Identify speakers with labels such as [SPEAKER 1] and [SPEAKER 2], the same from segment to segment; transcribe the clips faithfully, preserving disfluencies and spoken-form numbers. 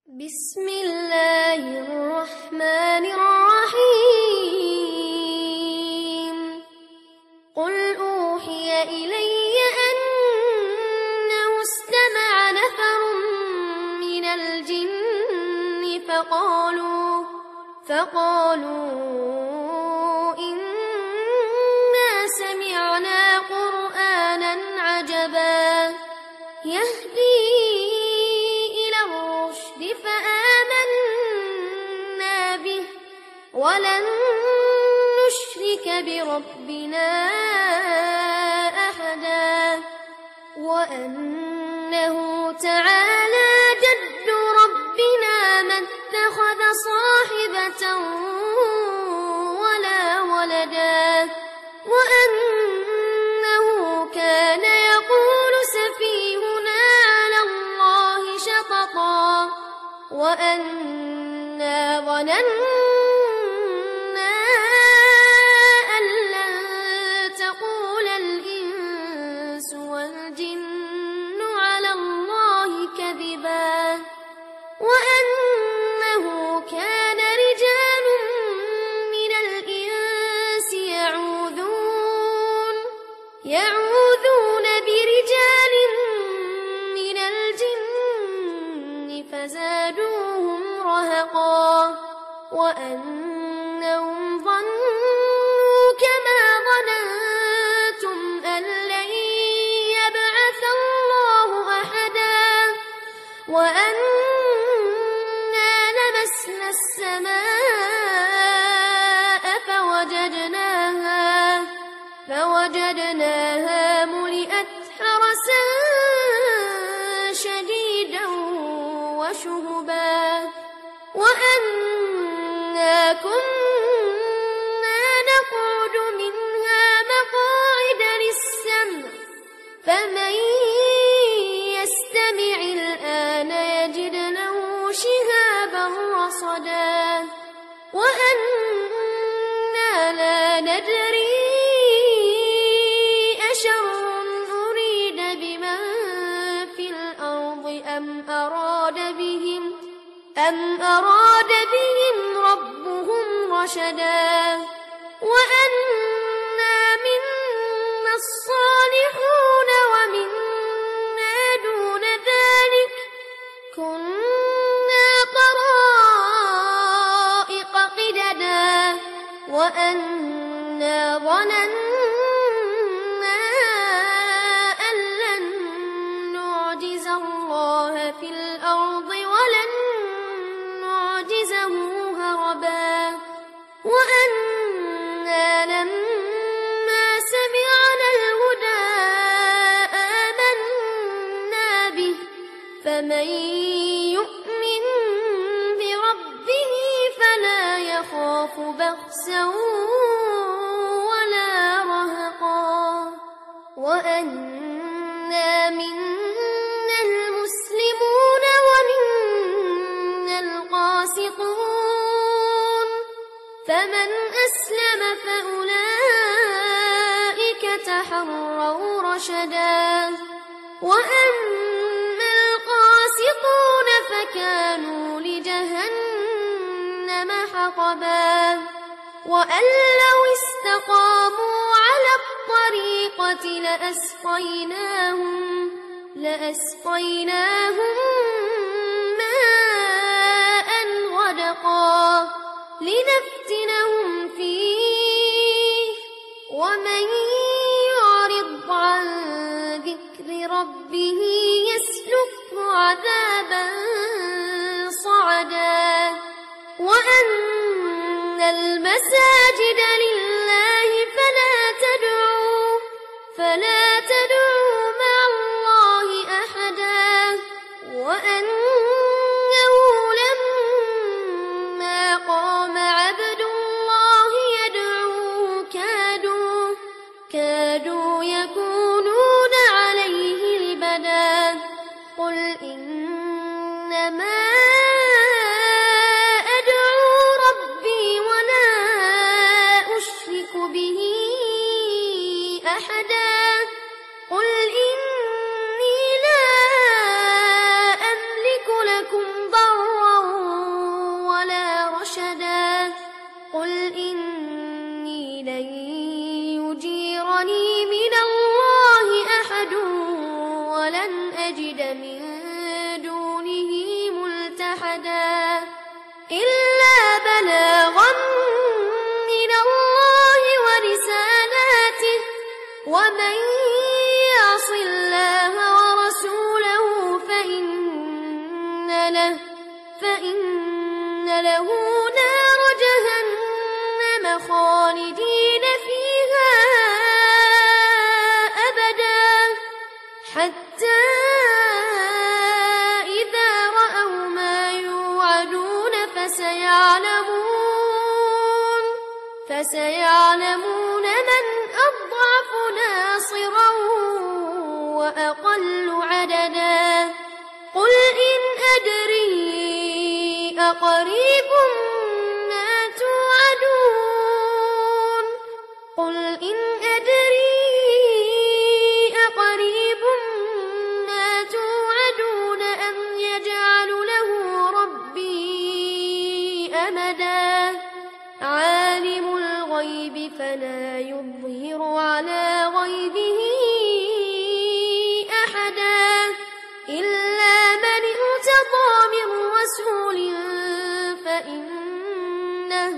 [SPEAKER 1] بسم الله الرحمن الرحيم قل أوحي إلي أنه استمع نفر من الجن فقالوا فقالوا إنا سمعنا قرآنا عجبا يهدي إلى الرشد فآمنا به ولن نشرك بربنا أحدا وأنه تعالى جد ربنا ما اتخذ صاحبة ولا ولدا وأنه كان يقول سفيهنا على الله شططا وأنا ظننا أن لن تقول الإنس والجن على الله كذبا وأنه كان رجال من الإنس يعوذون يعوذون برجال من الجن فزادوهم رهقا وأنهم ظنوا كما ظننتم أن لن يبعث الله أحدا وأنا لمسنا السماء فوجدناها فوجدناها ملئت حرسا شديدا وشهبا وأنا كنا نقعد منها مقاعد للسمع فمن يستمع الآن يجد له شهابا رصدا وأنا لا ندري أشر أريد بمن في الأرض أم أراد بهم أم أراد بهم ربهم رشدا وأنا منا الصالحون ومنا دون ذلك كنا طرائق قددا وأنا ظننا أن لن نعجز الله في الأرض ولن نعجزه هربا وأنا لما سمعنا الهدى آمنا به فمن يؤمن بربه فلا يخاف بخسا ولا رهقا وأنا منا المسلمون ومنا القاسطون فمن أسلم فأولئك تحروا رشدا وأما القاسطون فكانوا لجهنم حطبا وأن لو استقاموا على الطريقة لأسقيناهم لأسقيناهم ماء غدقا لنفتنهم فيه ومن يعرض عن ذكر ربه يسلكه عذابا صعدا وأن المساجد لله فلا تدعوا فلا تدعوا مع الله أحدا وأنه لما قام عبد الله يدعوه كادوا كادوا يكونون عليه لبدا قل إنما أدعو ربي ولا أشرك أحدا إلا بلاغا من الله ورسالاته ومن يعص الله ورسوله فإن له فإن له نار جهنم خالدين فيها أبدا حتى إذا رأوا ما يوعدون فسيعلمون فسيعلمون من أضعف ناصرا وأقل عددا قل إن أدري أقريب ما توعدون قل إن أدري أقريب ما توعدون أم يجعل له ربي أمدا عالم الغيب فلا يظهر على غيبه أحدا إلا من ارتضى من رسول فإنه,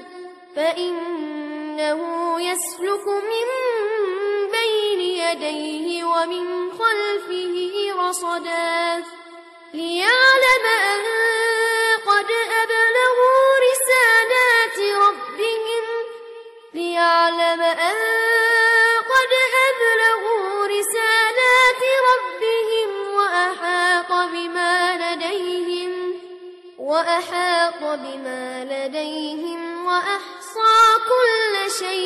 [SPEAKER 1] فإنه يسلك من بين يديه ومن خلفه رصدا ليعلم أن قد أبلغوا رسالات ربهم ليعلم أن قد أبلغوا رسالات ربهم وأحاط بما لديهم وأحاط بما لديهم وأحصى كل شيء